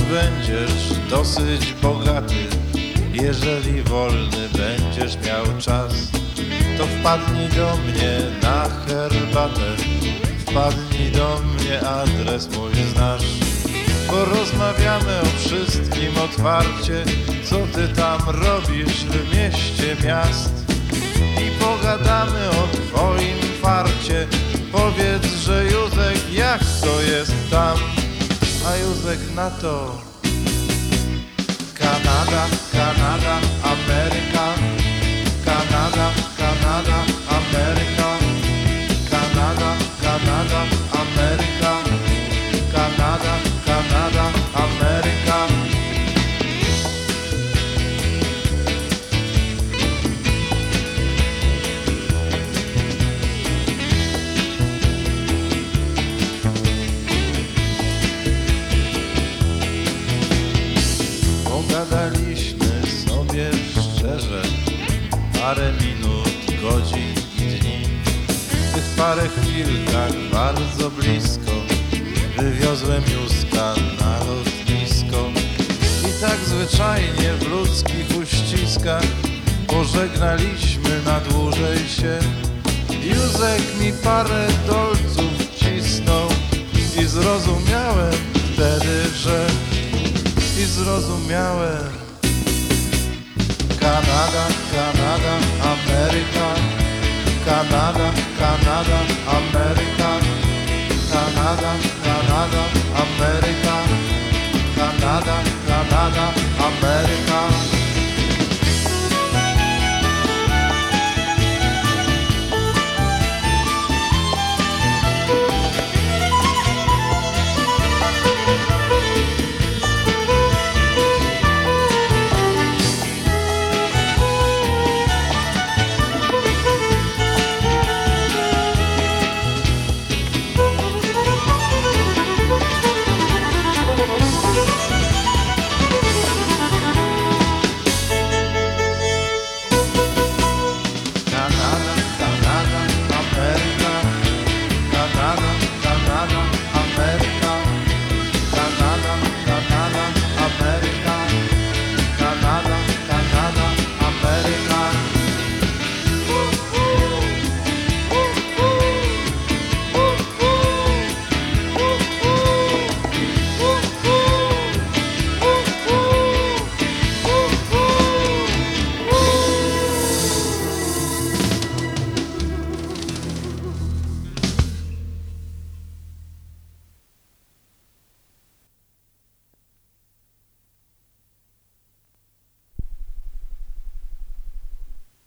będziesz dosyć bogaty, jeżeli wolny będziesz miał czas, to wpadnij do mnie na herbatę, wpadnij do mnie, adres mój znasz. Porozmawiamy o wszystkim otwarcie, co ty tam robisz w mieście miast, i pogadamy o twoim farcie. Powiedz, że Józek, jak to jest tam? A Józek na to: Kanada, Kanada, Ameryka. Kanada, Kanada, Ameryka. Kanada, Kanada, Ameryka. Kanada, Kanada, Ameryka. Pogadaliśmy sobie szczerze parę minut, godzin i dni. W tych parę chwil tak bardzo blisko wywiozłem Józka na lotnisko. I tak zwyczajnie w ludzkich uściskach pożegnaliśmy na dłużej się. Józek mi parę dolców wcisnął i zrozumiałem wtedy, że Kanada, Kanada, Ameryka. Kanada, Kanada,